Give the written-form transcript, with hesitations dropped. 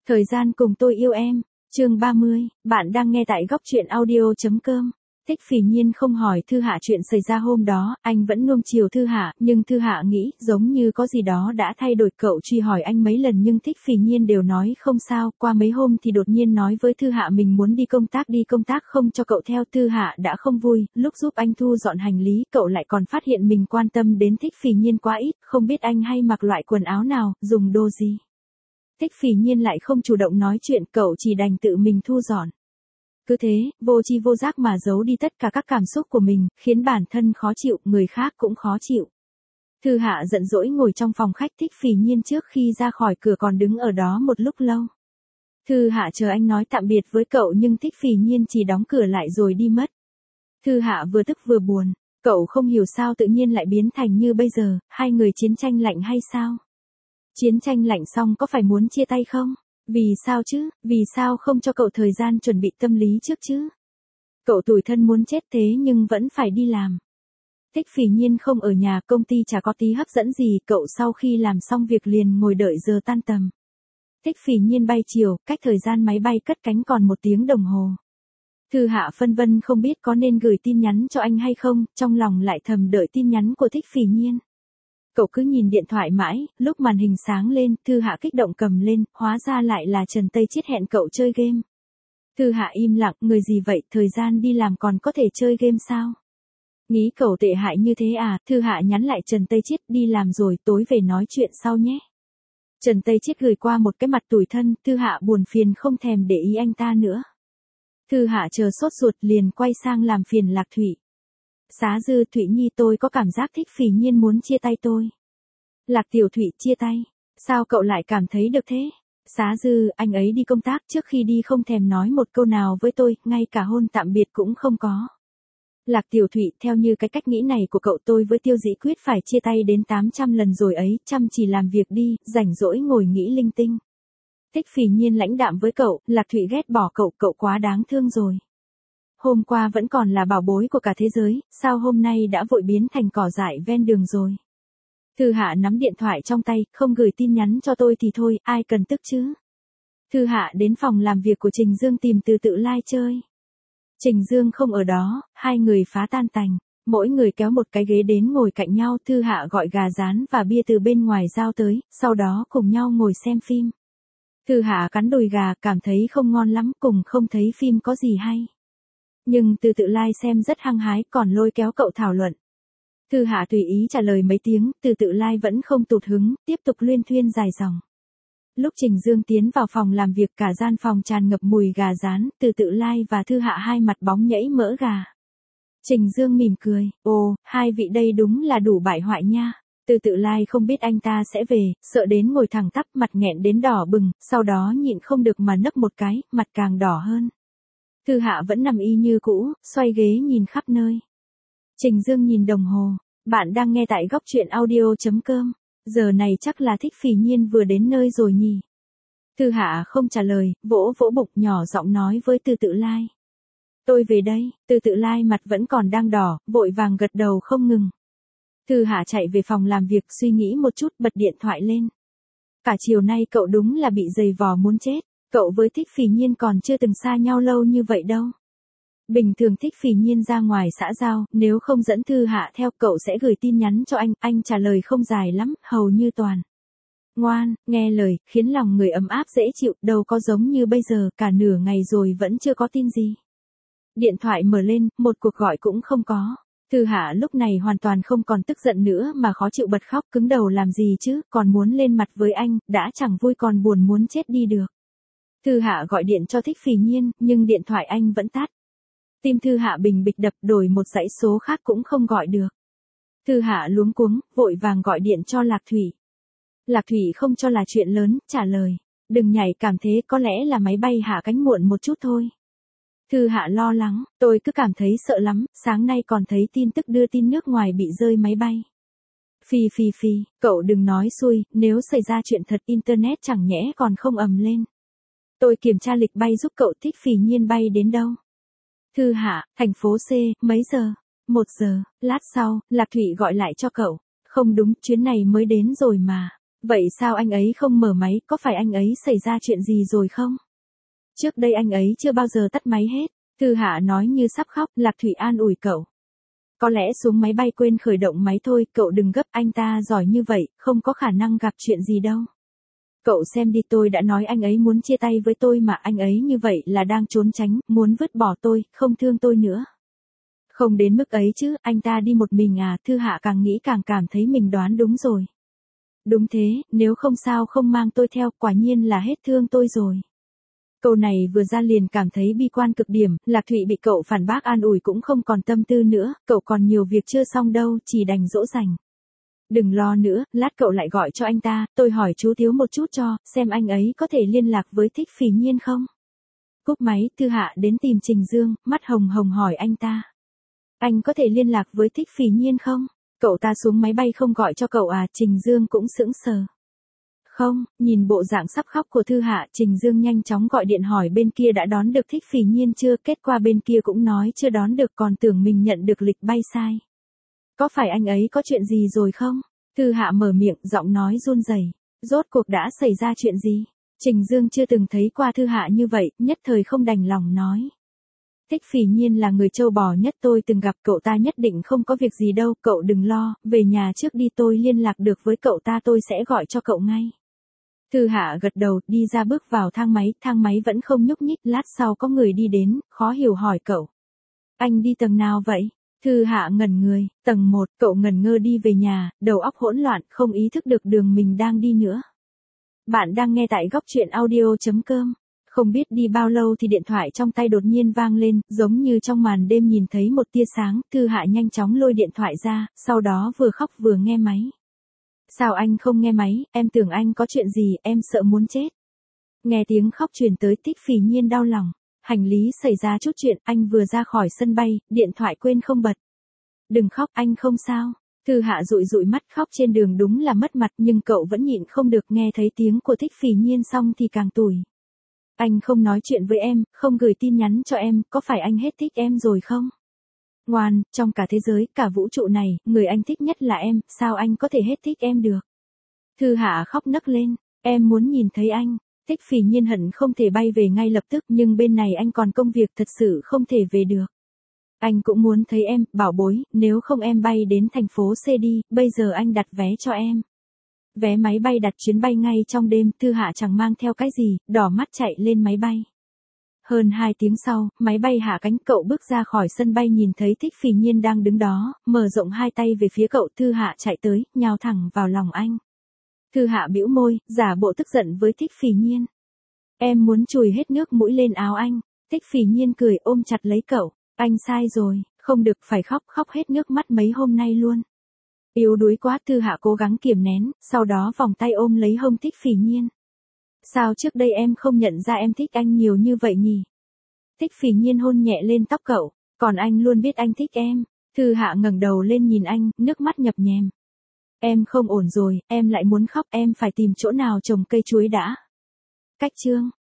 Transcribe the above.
Thời gian cùng tôi yêu em, chương 30, bạn đang nghe tại góc truyện audio.com. Thích Phỉ Nhiên không hỏi Thư Hạ chuyện xảy ra hôm đó, anh vẫn nuông chiều Thư Hạ, nhưng Thư Hạ nghĩ giống như có gì đó đã thay đổi. Cậu truy hỏi anh mấy lần nhưng Thích Phỉ Nhiên đều nói không sao, qua mấy hôm thì đột nhiên nói với Thư Hạ mình muốn đi công tác không cho cậu theo. Thư Hạ đã không vui, lúc giúp anh thu dọn hành lý, cậu lại còn phát hiện mình quan tâm đến Thích Phỉ Nhiên quá ít, không biết anh hay mặc loại quần áo nào, dùng đồ gì. Thích Phỉ Nhiên lại không chủ động nói chuyện, cậu chỉ đành tự mình thu dọn. Cứ thế, vô tri vô giác mà giấu đi tất cả các cảm xúc của mình, khiến bản thân khó chịu, người khác cũng khó chịu. Thư Hạ giận dỗi ngồi trong phòng khách. Thích Phỉ Nhiên trước khi ra khỏi cửa còn đứng ở đó một lúc lâu. Thư Hạ chờ anh nói tạm biệt với cậu nhưng Thích Phỉ Nhiên chỉ đóng cửa lại rồi đi mất. Thư Hạ vừa tức vừa buồn, cậu không hiểu sao tự nhiên lại biến thành như bây giờ, hai người chiến tranh lạnh hay sao? Chiến tranh lạnh xong có phải muốn chia tay không? Vì sao chứ, vì sao không cho cậu thời gian chuẩn bị tâm lý trước chứ? Cậu tủi thân muốn chết thế nhưng vẫn phải đi làm. Thích Phỉ Nhiên không ở nhà, công ty chả có tí hấp dẫn gì, cậu sau khi làm xong việc liền ngồi đợi giờ tan tầm. Thích Phỉ Nhiên bay chiều, cách thời gian máy bay cất cánh còn 1 tiếng đồng hồ. Thư Hạ phân vân không biết có nên gửi tin nhắn cho anh hay không, trong lòng lại thầm đợi tin nhắn của Thích Phỉ Nhiên. Cậu cứ nhìn điện thoại mãi, lúc màn hình sáng lên, Thư Hạ kích động cầm lên, hóa ra lại là Trần Tây Chiết hẹn cậu chơi game. Thư Hạ im lặng, người gì vậy, thời gian đi làm còn có thể chơi game sao? Nghĩ cậu tệ hại như thế à? Thư Hạ nhắn lại Trần Tây Chiết, đi làm rồi, tối về nói chuyện sau nhé. Trần Tây Chiết gửi qua một cái mặt tủi thân, Thư Hạ buồn phiền không thèm để ý anh ta nữa. Thư Hạ chờ sốt ruột liền quay sang làm phiền Lạc Thụy. Xá Dư, Thụy Nhi, tôi có cảm giác Thích Phỉ Nhiên muốn chia tay tôi. Lạc Tiểu Thụy, chia tay? Sao cậu lại cảm thấy được thế? Xá Dư, anh ấy đi công tác, trước khi đi không thèm nói một câu nào với tôi, ngay cả hôn tạm biệt cũng không có. Lạc Tiểu Thụy, theo như cái cách nghĩ này của cậu tôi với Tiêu Dĩ quyết phải chia tay đến 800 lần rồi ấy, chăm chỉ làm việc đi, rảnh rỗi ngồi nghĩ linh tinh. Thích Phỉ Nhiên lãnh đạm với cậu, Lạc Thụy ghét bỏ cậu, cậu quá đáng thương rồi. Hôm qua vẫn còn là bảo bối của cả thế giới, sao hôm nay đã vội biến thành cỏ dại ven đường rồi. Thư Hạ nắm điện thoại trong tay, không gửi tin nhắn cho tôi thì thôi, ai cần tức chứ. Thư Hạ đến phòng làm việc của Trình Dương tìm Từ Tự Lai chơi. Trình Dương không ở đó, hai người phá tan tành, mỗi người kéo một cái ghế đến ngồi cạnh nhau. Thư Hạ gọi gà rán và bia từ bên ngoài giao tới, sau đó cùng nhau ngồi xem phim. Thư Hạ cắn đùi gà, cảm thấy không ngon lắm, cùng không thấy phim có gì hay. Nhưng Từ Tự Lai xem rất hăng hái, còn lôi kéo cậu thảo luận. Thư Hạ tùy ý trả lời mấy tiếng, Từ Tự Lai vẫn không tụt hứng, tiếp tục luyên thuyên dài dòng. Lúc Trình Dương tiến vào phòng làm việc, cả gian phòng tràn ngập mùi gà rán, Từ Tự Lai và Thư Hạ hai mặt bóng nhảy mỡ gà. Trình Dương mỉm cười, ồ, hai vị đây đúng là đủ bại hoại nha. Từ Tự Lai không biết anh ta sẽ về, sợ đến ngồi thẳng tắp, mặt nghẹn đến đỏ bừng, sau đó nhịn không được mà nấc một cái, mặt càng đỏ hơn. Thư Hạ vẫn nằm y như cũ, xoay ghế nhìn khắp nơi. Trình Dương nhìn đồng hồ, bạn đang nghe tại góc truyện audio.com, giờ này chắc là Thích Phỉ Nhiên vừa đến nơi rồi nhỉ. Thư Hạ không trả lời, vỗ vỗ bụng nhỏ giọng nói với Từ Tự Lai. Tôi về đây. Từ Tự Lai mặt vẫn còn đang đỏ, vội vàng gật đầu không ngừng. Thư Hạ chạy về phòng làm việc, suy nghĩ một chút, bật điện thoại lên. Cả chiều nay cậu đúng là bị giày vò muốn chết, cậu với Thích Phỉ Nhiên còn chưa từng xa nhau lâu như vậy đâu. Bình thường Thích Phỉ Nhiên ra ngoài xã giao, nếu không dẫn Thư Hạ theo, cậu sẽ gửi tin nhắn cho anh trả lời không dài lắm, hầu như toàn. Ngoan, nghe lời, khiến lòng người ấm áp dễ chịu, đâu có giống như bây giờ, cả nửa ngày rồi vẫn chưa có tin gì. Điện thoại mở lên, một cuộc gọi cũng không có. Thư Hạ lúc này hoàn toàn không còn tức giận nữa mà khó chịu bật khóc, cứng đầu làm gì chứ, còn muốn lên mặt với anh, đã chẳng vui còn buồn muốn chết đi được. Thư Hạ gọi điện cho Thích Phỉ Nhiên, nhưng điện thoại anh vẫn tắt. Tim Thư Hạ bình bịch đập, đổi một dãy số khác cũng không gọi được. Thư Hạ luống cuống, vội vàng gọi điện cho Lạc Thủy. Lạc Thủy không cho là chuyện lớn, trả lời. Đừng nhảy cảm thế, có lẽ là máy bay hạ cánh muộn một chút thôi. Thư Hạ lo lắng, tôi cứ cảm thấy sợ lắm, sáng nay còn thấy tin tức đưa tin nước ngoài bị rơi máy bay. Phi, cậu đừng nói xui, nếu xảy ra chuyện thật internet chẳng nhẽ còn không ầm lên. Tôi kiểm tra lịch bay giúp cậu. Thích Phỉ Nhiên bay đến đâu? Thư Hạ, thành phố C, mấy giờ? 1 giờ, lát sau, Lạc Thụy gọi lại cho cậu. Không đúng, chuyến này mới đến rồi mà. Vậy sao anh ấy không mở máy, có phải anh ấy xảy ra chuyện gì rồi không? Trước đây anh ấy chưa bao giờ tắt máy hết. Thư Hạ nói như sắp khóc, Lạc Thụy an ủi cậu. Có lẽ xuống máy bay quên khởi động máy thôi, cậu đừng gấp, anh ta giỏi như vậy, không có khả năng gặp chuyện gì đâu. Cậu xem đi, tôi đã nói anh ấy muốn chia tay với tôi mà, anh ấy như vậy là đang trốn tránh, muốn vứt bỏ tôi, không thương tôi nữa. Không đến mức ấy chứ, anh ta đi một mình à? Thư Hạ càng nghĩ càng cảm thấy mình đoán đúng rồi. Đúng thế, nếu không sao không mang tôi theo, quả nhiên là hết thương tôi rồi. Câu này vừa ra liền cảm thấy bi quan cực điểm, Lạc Thụy bị cậu phản bác an ủi cũng không còn tâm tư nữa, cậu còn nhiều việc chưa xong đâu, chỉ đành dỗ dành. Đừng lo nữa, lát cậu lại gọi cho anh ta, tôi hỏi chú Thiếu một chút cho, xem anh ấy có thể liên lạc với Thích Phỉ Nhiên không? Cúp máy, Thư Hạ đến tìm Trình Dương, mắt hồng hồng hỏi anh ta. Anh có thể liên lạc với Thích Phỉ Nhiên không? Cậu ta xuống máy bay không gọi cho cậu à? Trình Dương cũng sững sờ. Không, nhìn bộ dạng sắp khóc của Thư Hạ, Trình Dương nhanh chóng gọi điện hỏi bên kia đã đón được Thích Phỉ Nhiên chưa, kết quả bên kia cũng nói chưa đón được, còn tưởng mình nhận được lịch bay sai. Có phải anh ấy có chuyện gì rồi không? Thư Hạ mở miệng, giọng nói run rẩy. Rốt cuộc đã xảy ra chuyện gì? Trình Dương chưa từng thấy qua Thư Hạ như vậy, nhất thời không đành lòng nói. Thích Phỉ Nhiên là người trâu bò nhất tôi từng gặp, cậu ta nhất định không có việc gì đâu, cậu đừng lo, về nhà trước đi, tôi liên lạc được với cậu ta tôi sẽ gọi cho cậu ngay. Thư Hạ gật đầu, đi ra bước vào thang máy vẫn không nhúc nhích, lát sau có người đi đến, khó hiểu hỏi cậu. Anh đi tầng nào vậy? Thư Hạ ngẩn người, tầng 1, cậu ngẩn ngơ đi về nhà, đầu óc hỗn loạn, không ý thức được đường mình đang đi nữa. Bạn đang nghe tại góc truyện audio.com. Không biết đi bao lâu thì điện thoại trong tay đột nhiên vang lên, giống như trong màn đêm nhìn thấy một tia sáng, Thư Hạ nhanh chóng lôi điện thoại ra, sau đó vừa khóc vừa nghe máy. Sao anh không nghe máy, em tưởng anh có chuyện gì, em sợ muốn chết. Nghe tiếng khóc truyền tới, Thích Phỉ Nhiên đau lòng. Hành lý xảy ra chút chuyện, anh vừa ra khỏi sân bay, điện thoại quên không bật. Đừng khóc, anh không sao. Thư Hạ dụi dụi mắt, khóc trên đường đúng là mất mặt, nhưng cậu vẫn nhịn không được, nghe thấy tiếng của Thích Phỉ Nhiên xong thì càng tủi. Anh không nói chuyện với em, không gửi tin nhắn cho em, có phải anh hết thích em rồi không? Ngoan, trong cả thế giới, cả vũ trụ này, người anh thích nhất là em, sao anh có thể hết thích em được? Thư Hạ khóc nấc lên, em muốn nhìn thấy anh. Thích Phỉ Nhiên hận không thể bay về ngay lập tức, nhưng bên này anh còn công việc, thật sự không thể về được. Anh cũng muốn thấy em, bảo bối, nếu không em bay đến thành phố C đi, bây giờ anh đặt vé cho em. Vé máy bay đặt chuyến bay ngay trong đêm, Thư Hạ chẳng mang theo cái gì, đỏ mắt chạy lên máy bay. Hơn 2 tiếng sau, máy bay hạ cánh, cậu bước ra khỏi sân bay nhìn thấy Thích Phỉ Nhiên đang đứng đó, mở rộng hai tay về phía cậu, Thư Hạ chạy tới, nhào thẳng vào lòng anh. Thư Hạ bĩu môi, giả bộ tức giận với Thích Phỉ Nhiên. Em muốn chùi hết nước mũi lên áo anh. Thích Phỉ Nhiên cười ôm chặt lấy cậu. Anh sai rồi, không được, phải khóc, khóc hết nước mắt mấy hôm nay luôn. Yếu đuối quá, Thư Hạ cố gắng kiềm nén, sau đó vòng tay ôm lấy hông Thích Phỉ Nhiên. Sao trước đây em không nhận ra em thích anh nhiều như vậy nhỉ? Thích Phỉ Nhiên hôn nhẹ lên tóc cậu, còn anh luôn biết anh thích em. Thư Hạ ngẩng đầu lên nhìn anh, nước mắt nhập nhèm. Em không ổn rồi, em lại muốn khóc, em phải tìm chỗ nào trồng cây chuối đã. Cách chương